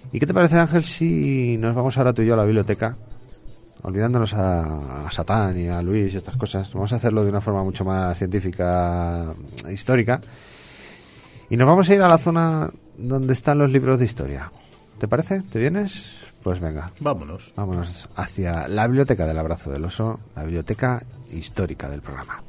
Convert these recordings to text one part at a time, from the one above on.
¿Y qué te parece, Ángel, si nos vamos ahora tú y yo a la biblioteca? Olvidándonos a Satán y a Luis y estas cosas. Vamos a hacerlo de una forma mucho más científica, histórica. Y nos vamos a ir a la zona donde están los libros de historia. ¿Te parece? ¿Te vienes? Pues venga. Vámonos. Vámonos hacia la biblioteca del Abrazo del Oso, la biblioteca histórica del programa.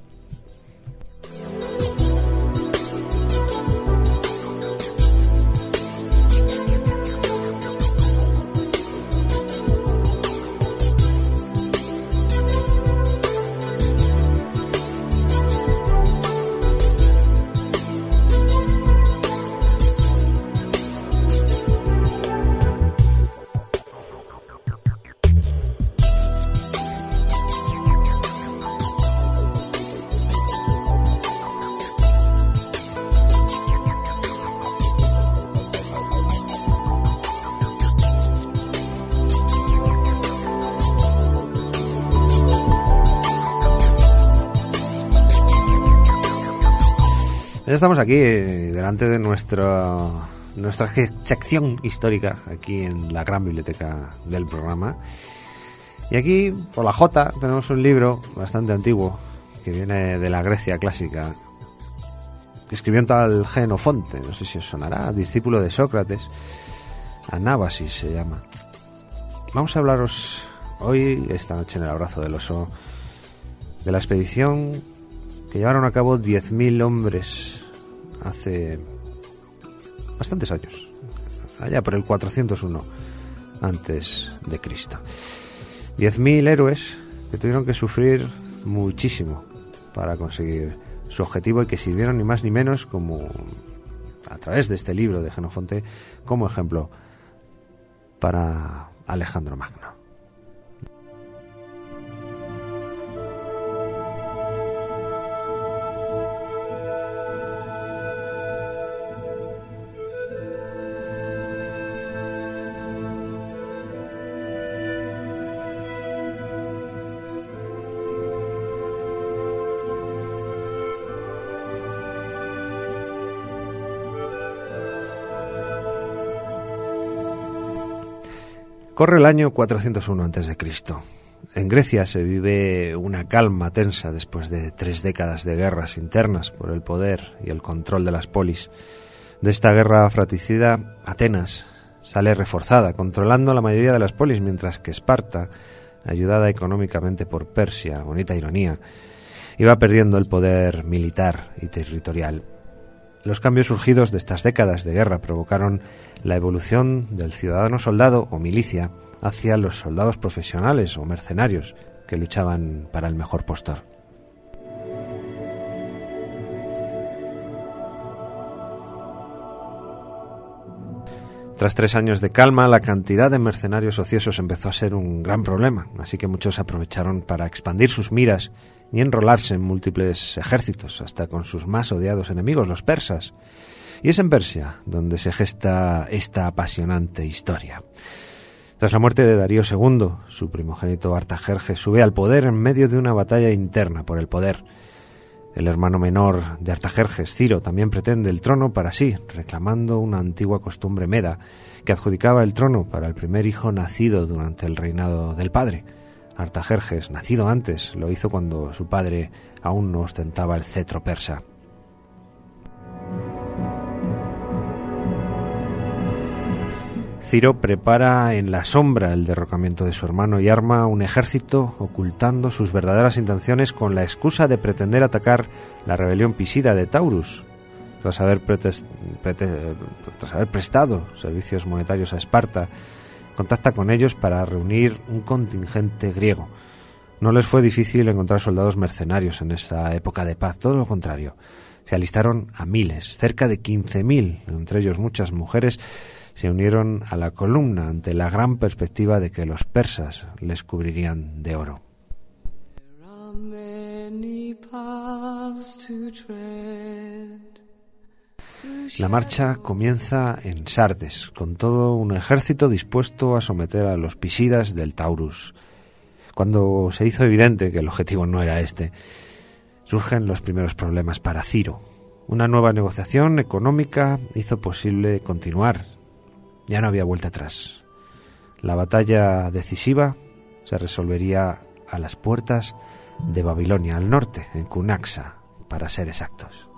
Ya estamos aquí delante de nuestra sección histórica aquí en la gran biblioteca del programa. Y aquí, por la J, tenemos un libro bastante antiguo que viene de la Grecia clásica, que escribió un tal Jenofonte, no sé si os sonará, discípulo de Sócrates. Anábasis se llama. Vamos a hablaros hoy, esta noche en el Abrazo del Oso, de la expedición que llevaron a cabo 10.000 hombres hace bastantes años, allá por el 401 antes de Cristo. 10.000 héroes que tuvieron que sufrir muchísimo para conseguir su objetivo y que sirvieron ni más ni menos, como a través de este libro de Jenofonte, como ejemplo para Alejandro Magno. Corre el año 401 a.C. En Grecia se vive una calma tensa después de 3 décadas de guerras internas por el poder y el control de las polis. De esta guerra fratricida, Atenas sale reforzada, controlando la mayoría de las polis, mientras que Esparta, ayudada económicamente por Persia, bonita ironía, iba perdiendo el poder militar y territorial. Los cambios surgidos de estas décadas de guerra provocaron la evolución del ciudadano soldado o milicia hacia los soldados profesionales o mercenarios que luchaban para el mejor postor. Tras 3 años de calma, la cantidad de mercenarios ociosos empezó a ser un gran problema, así que muchos aprovecharon para expandir sus miras y enrolarse en múltiples ejércitos, hasta con sus más odiados enemigos, los persas. Y es en Persia donde se gesta esta apasionante historia. Tras la muerte de Darío II, su primogénito Artajerjes sube al poder en medio de una batalla interna por el poder. El hermano menor de Artajerjes, Ciro, también pretende el trono para sí, reclamando una antigua costumbre meda que adjudicaba el trono para el primer hijo nacido durante el reinado del padre. Artajerjes, nacido antes, lo hizo cuando su padre aún no ostentaba el cetro persa. Ciro prepara en la sombra el derrocamiento de su hermano y arma un ejército ocultando sus verdaderas intenciones con la excusa de pretender atacar la rebelión pisida de Taurus. Tras haber prestado servicios monetarios a Esparta, contacta con ellos para reunir un contingente griego. No les fue difícil encontrar soldados mercenarios en esa época de paz, todo lo contrario. Se alistaron a miles, cerca de 15.000, entre ellos muchas mujeres, se unieron a la columna ante la gran perspectiva de que los persas les cubrirían de oro. La marcha comienza en Sardes, con todo un ejército dispuesto a someter a los pisidas del Taurus. Cuando se hizo evidente que el objetivo no era este, surgen los primeros problemas para Ciro. Una nueva negociación económica hizo posible continuar Ya no había vuelta atrás. La batalla decisiva se resolvería a las puertas de Babilonia, al norte, en Cunaxa, para ser exactos.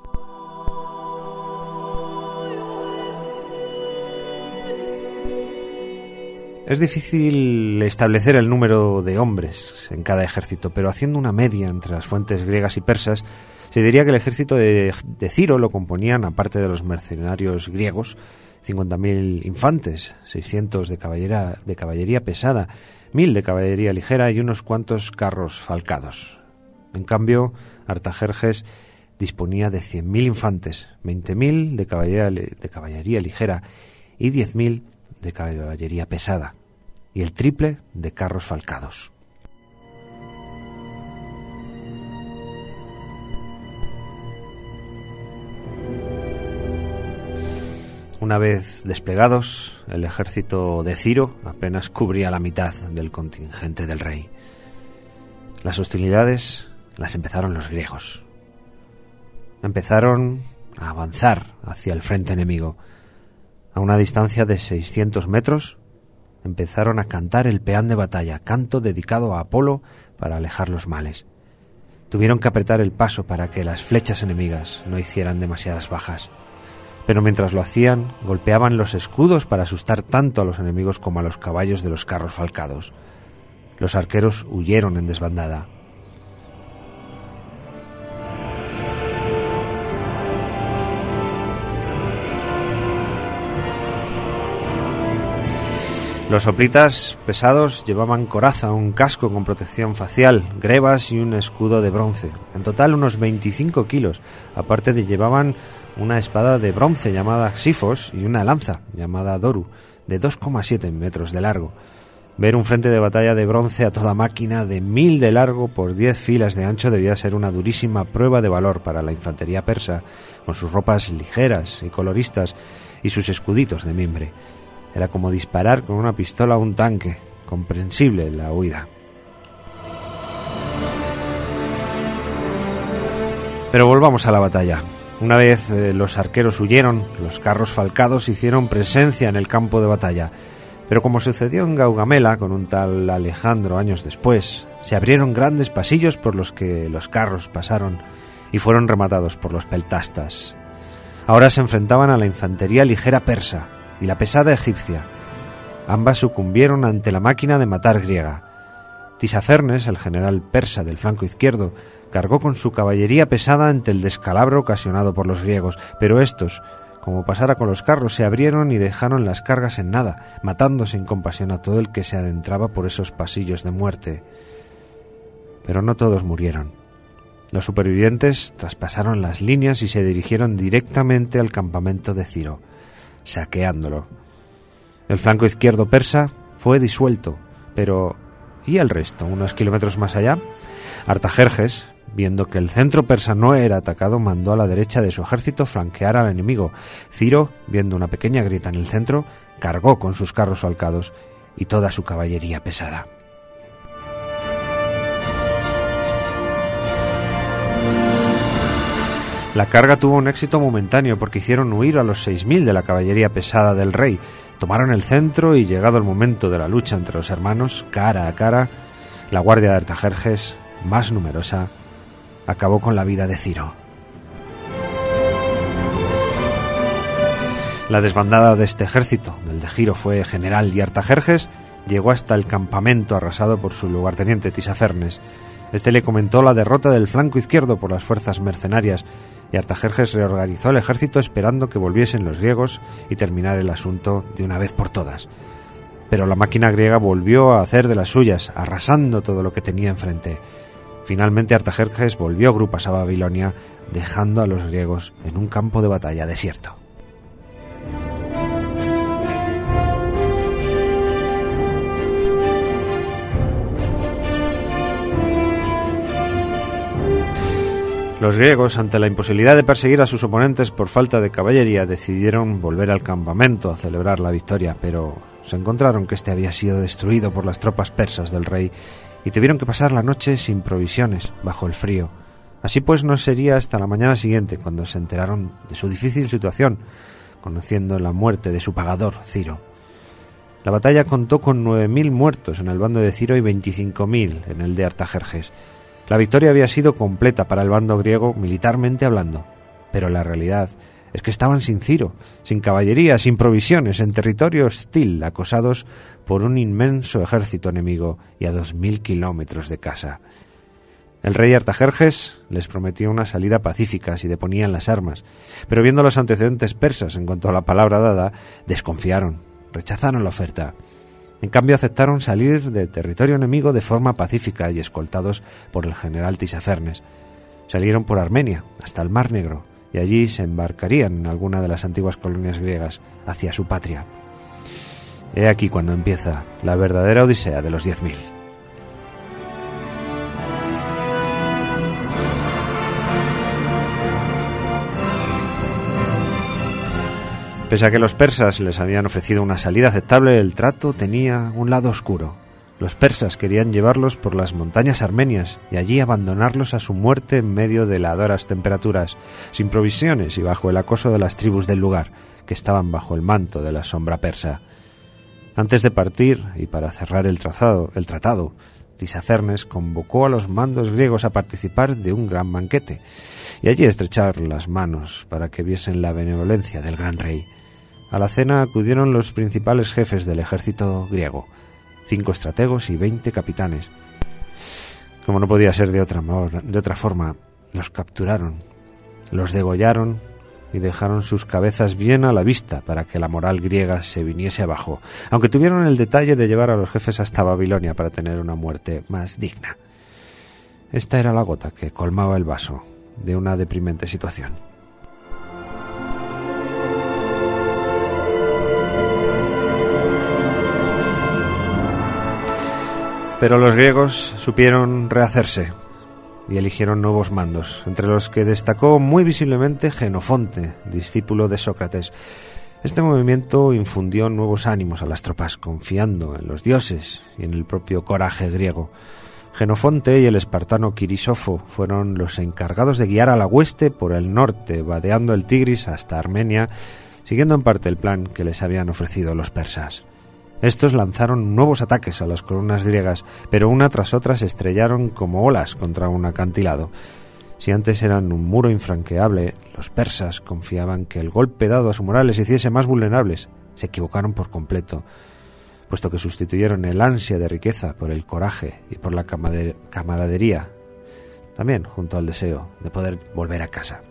Es difícil establecer el número de hombres en cada ejército, pero haciendo una media entre las fuentes griegas y persas, se diría que el ejército de Ciro lo componían, aparte de los mercenarios griegos, 50.000 infantes, 600 de caballería pesada, 1.000 de caballería ligera y unos cuantos carros falcados. En cambio, Artajerjes disponía de 100.000 infantes, 20.000 de caballería ligera y 10.000 de caballería pesada, y el triple de carros falcados. Una vez desplegados, el ejército de Ciro apenas cubría la mitad del contingente del rey. Las hostilidades las empezaron los griegos. Empezaron a avanzar hacia el frente enemigo. A una distancia de 600 metros, empezaron a cantar el peán de batalla, canto dedicado a Apolo para alejar los males. Tuvieron que apretar el paso para que las flechas enemigas no hicieran demasiadas bajas. Pero mientras lo hacían, golpeaban los escudos para asustar tanto a los enemigos como a los caballos de los carros falcados. Los arqueros huyeron en desbandada. Los hoplitas pesados llevaban coraza, un casco con protección facial, grebas y un escudo de bronce. En total unos 25 kilos. Aparte de llevaban una espada de bronce llamada Xifos y una lanza llamada Doru, de 2,7 metros de largo. Ver un frente de batalla de bronce a toda máquina de 1.000 de largo por 10 filas de ancho debía ser una durísima prueba de valor para la infantería persa, con sus ropas ligeras y coloristas y sus escuditos de mimbre. Era como disparar con una pistola a un tanque, comprensible la huida. Pero volvamos a la batalla. Una vez los arqueros huyeron, los carros falcados hicieron presencia en el campo de batalla. Pero como sucedió en Gaugamela con un tal Alejandro años después, se abrieron grandes pasillos por los que los carros pasaron y fueron rematados por los peltastas. Ahora se enfrentaban a la infantería ligera persa y la pesada egipcia. Ambas sucumbieron ante la máquina de matar griega. Tisafernes, el general persa del flanco izquierdo, cargó con su caballería pesada ante el descalabro ocasionado por los griegos, pero estos, como pasara con los carros, se abrieron y dejaron las cargas en nada, matando sin compasión a todo el que se adentraba por esos pasillos de muerte. Pero no todos murieron. Los supervivientes traspasaron las líneas y se dirigieron directamente al campamento de Ciro, saqueándolo. El flanco izquierdo persa fue disuelto, pero ¿y el resto? Unos kilómetros más allá, Artajerjes, viendo que el centro persa no era atacado, mandó a la derecha de su ejército flanquear al enemigo. Ciro, viendo una pequeña grieta en el centro, cargó con sus carros falcados y toda su caballería pesada. La carga tuvo un éxito momentáneo porque hicieron huir a los 6.000 de la caballería pesada del rey. Tomaron el centro y, llegado el momento de la lucha entre los hermanos, cara a cara, la guardia de Artajerjes, más numerosa, acabó con la vida de Ciro. La desbandada de este ejército, del de Ciro, fue general y Artajerjes llegó hasta el campamento arrasado por su lugarteniente Tisafernes. Este le comentó la derrota del flanco izquierdo por las fuerzas mercenarias y Artajerjes reorganizó el ejército esperando que volviesen los griegos y terminar el asunto de una vez por todas. Pero la máquina griega volvió a hacer de las suyas, arrasando todo lo que tenía enfrente. Finalmente Artajerjes volvió grupas a Babilonia, dejando a los griegos en un campo de batalla desierto. Los griegos, ante la imposibilidad de perseguir a sus oponentes por falta de caballería, decidieron volver al campamento a celebrar la victoria, pero se encontraron que este había sido destruido por las tropas persas del rey y tuvieron que pasar la noche sin provisiones, bajo el frío. Así pues, no sería hasta la mañana siguiente cuando se enteraron de su difícil situación, conociendo la muerte de su pagador, Ciro. La batalla contó con 9.000 muertos en el bando de Ciro y 25.000 en el de Artajerjes. La victoria había sido completa para el bando griego militarmente hablando, pero la realidad es que estaban sin Ciro, sin caballería, sin provisiones, en territorio hostil, acosados por un inmenso ejército enemigo y a 2.000 kilómetros de casa. El rey Artajerjes les prometió una salida pacífica si deponían las armas, pero viendo los antecedentes persas en cuanto a la palabra dada, desconfiaron, rechazaron la oferta. En cambio aceptaron salir de territorio enemigo de forma pacífica y escoltados por el general Tisafernes. Salieron por Armenia hasta el Mar Negro y allí se embarcarían en alguna de las antiguas colonias griegas hacia su patria. He aquí cuando empieza la verdadera odisea de los 10.000. Pese a que los persas les habían ofrecido una salida aceptable, el trato tenía un lado oscuro. Los persas querían llevarlos por las montañas armenias y allí abandonarlos a su muerte en medio de heladoras temperaturas, sin provisiones y bajo el acoso de las tribus del lugar, que estaban bajo el manto de la sombra persa. Antes de partir, y para cerrar el tratado, Tisafernes convocó a los mandos griegos a participar de un gran banquete, y allí estrechar las manos para que viesen la benevolencia del gran rey. A la cena acudieron los principales jefes del ejército griego, 5 estrategos y 20 capitanes. Como no podía ser de otra forma, los capturaron, los degollaron y dejaron sus cabezas bien a la vista para que la moral griega se viniese abajo, aunque tuvieron el detalle de llevar a los jefes hasta Babilonia para tener una muerte más digna. Esta era la gota que colmaba el vaso de una deprimente situación. Pero los griegos supieron rehacerse y eligieron nuevos mandos, entre los que destacó muy visiblemente Jenofonte, discípulo de Sócrates. Este movimiento infundió nuevos ánimos a las tropas, confiando en los dioses y en el propio coraje griego. Jenofonte y el espartano Quirisofo fueron los encargados de guiar a la hueste por el norte, vadeando el Tigris hasta Armenia, siguiendo en parte el plan que les habían ofrecido los persas. Estos lanzaron nuevos ataques a las columnas griegas, pero una tras otra se estrellaron como olas contra un acantilado. Si antes eran un muro infranqueable, los persas confiaban que el golpe dado a su moral les hiciese más vulnerables. Se equivocaron por completo, puesto que sustituyeron el ansia de riqueza por el coraje y por la camaradería, también junto al deseo de poder volver a casa.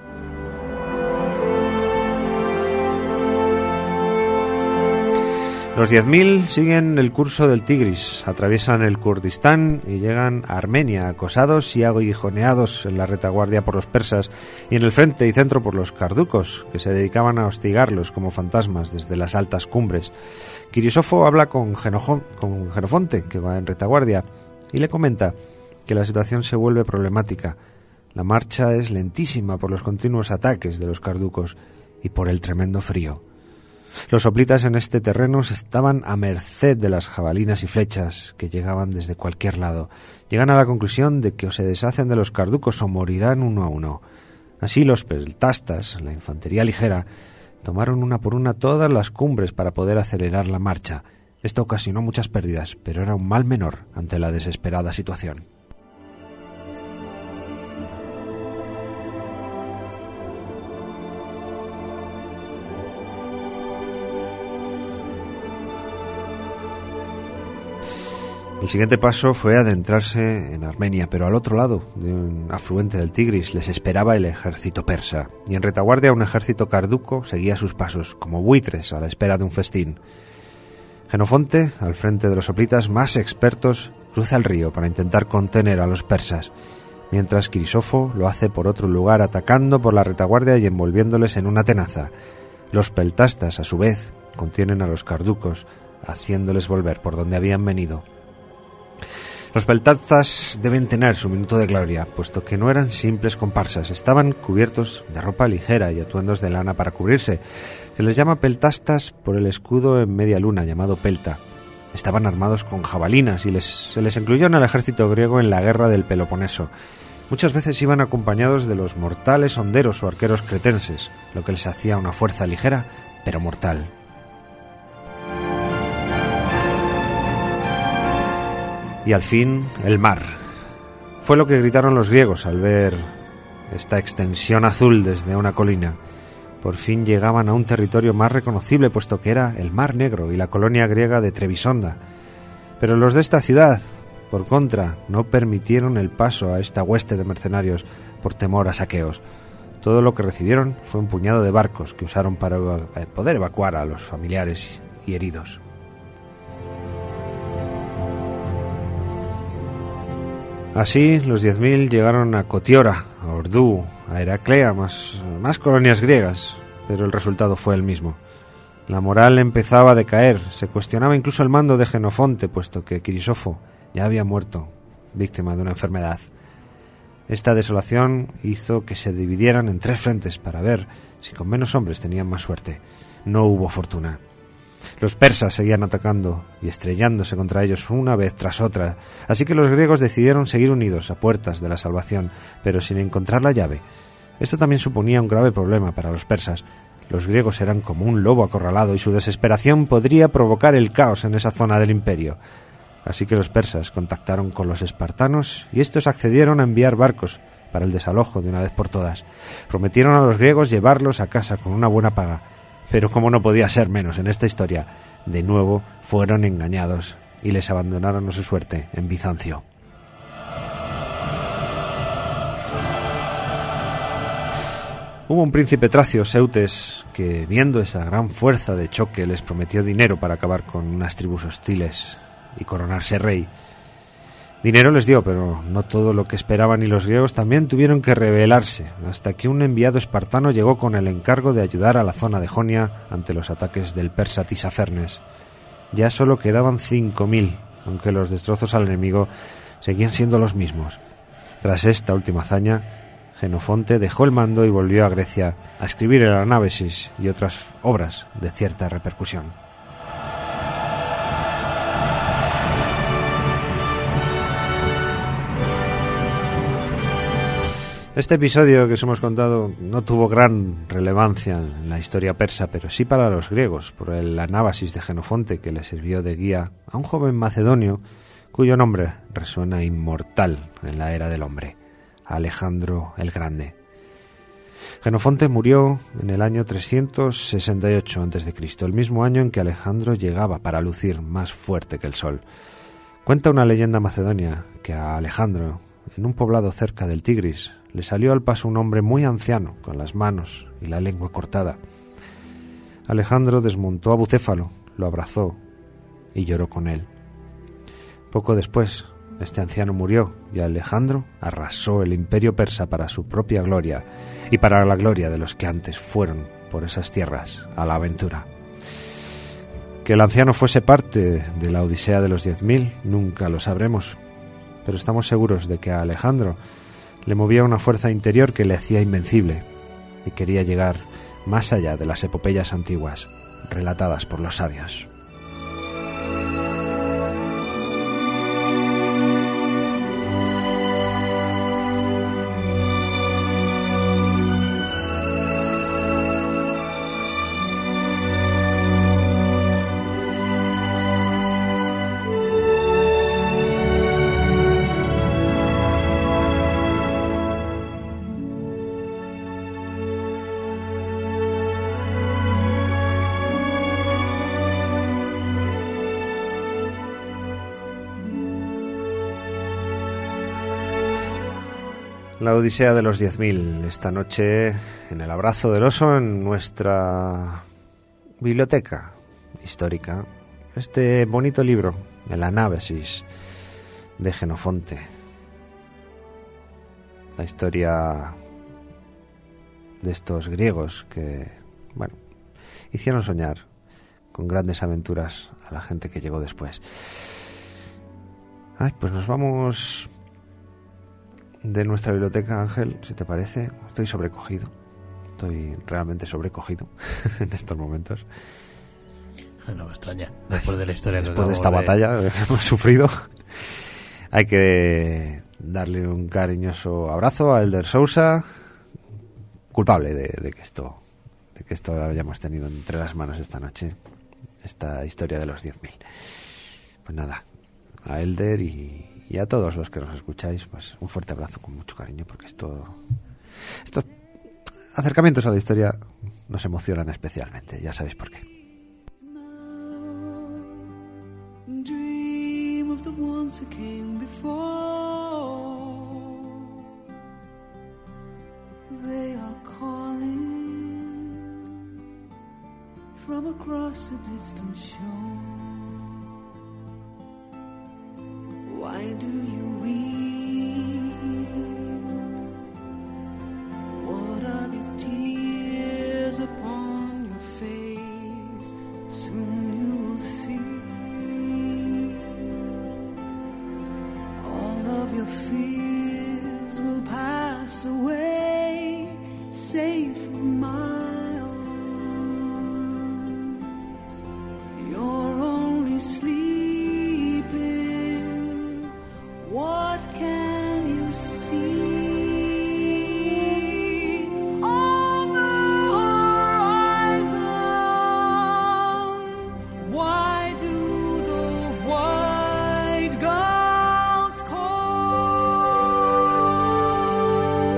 Los 10.000 siguen el curso del Tigris, atraviesan el Kurdistán y llegan a Armenia, acosados y aguijoneados en la retaguardia por los persas y en el frente y centro por los carducos, que se dedicaban a hostigarlos como fantasmas desde las altas cumbres. Quirisofo habla con Jenofonte, que va en retaguardia, y le comenta que la situación se vuelve problemática. La marcha es lentísima por los continuos ataques de los carducos y por el tremendo frío. Los hoplitas en este terreno estaban a merced de las jabalinas y flechas que llegaban desde cualquier lado. Llegan a la conclusión de que o se deshacen de los carducos o morirán uno a uno. Así los peltastas, la infantería ligera, tomaron una por una todas las cumbres para poder acelerar la marcha. Esto ocasionó muchas pérdidas, pero era un mal menor ante la desesperada situación. El siguiente paso fue adentrarse en Armenia, pero al otro lado de un afluente del Tigris les esperaba el ejército persa, y en retaguardia un ejército carduco seguía sus pasos, como buitres a la espera de un festín. Jenofonte, al frente de los hoplitas más expertos, cruza el río para intentar contener a los persas, mientras Quirisofo lo hace por otro lugar, atacando por la retaguardia y envolviéndoles en una tenaza. Los peltastas, a su vez, contienen a los carducos, haciéndoles volver por donde habían venido. Los peltastas deben tener su minuto de gloria, puesto que no eran simples comparsas, estaban cubiertos de ropa ligera y atuendos de lana para cubrirse. Se les llama peltastas por el escudo en media luna llamado pelta. Estaban armados con jabalinas y se les incluyó en el ejército griego en la guerra del Peloponeso. Muchas veces iban acompañados de los mortales honderos o arqueros cretenses, lo que les hacía una fuerza ligera pero mortal. Y al fin, el mar. Fue lo que gritaron los griegos al ver esta extensión azul desde una colina. Por fin llegaban a un territorio más reconocible, puesto que era el Mar Negro y la colonia griega de Trebisonda. Pero los de esta ciudad, por contra, no permitieron el paso a esta hueste de mercenarios por temor a saqueos. Todo lo que recibieron fue un puñado de barcos que usaron para poder evacuar a los familiares y heridos. Así, los 10.000 llegaron a Cotiora, a Ordú, a Heraclea, más colonias griegas, pero el resultado fue el mismo. La moral empezaba a decaer, se cuestionaba incluso el mando de Jenofonte, puesto que Crisófo ya había muerto, víctima de una enfermedad. Esta desolación hizo que se dividieran en 3 frentes para ver si con menos hombres tenían más suerte. No hubo fortuna. Los persas seguían atacando y estrellándose contra ellos una vez tras otra, así que los griegos decidieron seguir unidos a puertas de la salvación, pero sin encontrar la llave. Esto también suponía un grave problema para los persas. Los griegos eran como un lobo acorralado y su desesperación podría provocar el caos en esa zona del imperio. Así que los persas contactaron con los espartanos y estos accedieron a enviar barcos para el desalojo de una vez por todas. Prometieron a los griegos llevarlos a casa con una buena paga. Pero como no podía ser menos en esta historia, de nuevo fueron engañados y les abandonaron a su suerte en Bizancio. Hubo un príncipe tracio, Seutes, que viendo esa gran fuerza de choque les prometió dinero para acabar con unas tribus hostiles y coronarse rey. Dinero les dio, pero no todo lo que esperaban, y los griegos también tuvieron que rebelarse, hasta que un enviado espartano llegó con el encargo de ayudar a la zona de Jonia ante los ataques del persa Tisafernes. Ya solo quedaban 5.000, aunque los destrozos al enemigo seguían siendo los mismos. Tras esta última hazaña, Jenofonte dejó el mando y volvió a Grecia a escribir el Anábasis y otras obras de cierta repercusión. Este episodio que os hemos contado no tuvo gran relevancia en la historia persa, pero sí para los griegos, por el Anábasis de Jenofonte, que le sirvió de guía a un joven macedonio cuyo nombre resuena inmortal en la era del hombre, Alejandro el Grande. Jenofonte murió en el año 368 a.C., el mismo año en que Alejandro llegaba para lucir más fuerte que el sol. Cuenta una leyenda macedonia que a Alejandro, en un poblado cerca del Tigris, le salió al paso un hombre muy anciano, con las manos y la lengua cortada. Alejandro desmontó a Bucéfalo, lo abrazó y lloró con él. Poco después, este anciano murió y Alejandro arrasó el imperio persa para su propia gloria y para la gloria de los que antes fueron por esas tierras a la aventura. Que el anciano fuese parte de la Odisea de los 10.000 nunca lo sabremos, pero estamos seguros de que a Alejandro le movía una fuerza interior que le hacía invencible y quería llegar más allá de las epopeyas antiguas relatadas por los sabios. La Odisea de los 10.000, esta noche en el abrazo del oso, en nuestra biblioteca histórica, este bonito libro, el Anábasis de Jenofonte. La historia de estos griegos que, hicieron soñar con grandes aventuras a la gente que llegó después. Pues nos vamos de nuestra biblioteca, Ángel, si te parece. Estoy sobrecogido. Estoy realmente sobrecogido en estos momentos. No me extraña. Después de la historia después de esta batalla que hemos sufrido, hay que darle un cariñoso abrazo a Elder Sousa, culpable de que esto hayamos tenido entre las manos esta noche, esta historia de los 10.000. Pues nada, a Elder y a todos los que nos escucháis, pues un fuerte abrazo con mucho cariño, porque estos acercamientos a la historia nos emocionan especialmente, ya sabéis por qué. Dream of the ones who came before. They are calling from across a distant shore. Why do you weep? What are these tears upon your face? Soon you will see all of your fears will pass away, safe in my arms. You're only sleeping. What can you see? On the horizon, why do the white gulls call?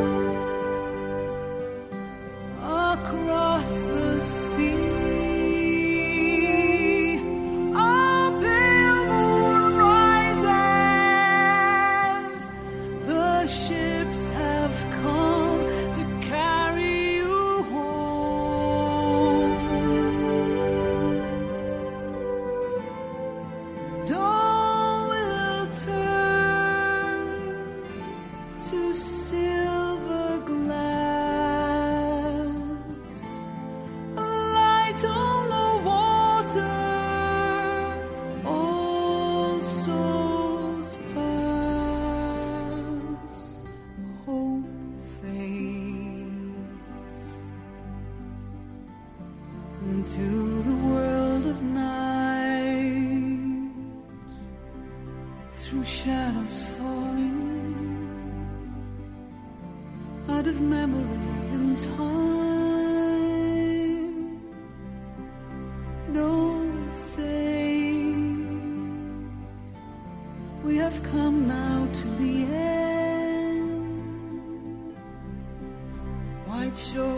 Across the sea, a pale moon rises. The ships have come to carry you home. Dawn will turn to silver glass, a light on the water, all souls pass, hope fades into the world of night, through shadows falling out of memory and time. Don't say we have come now to the end. White shore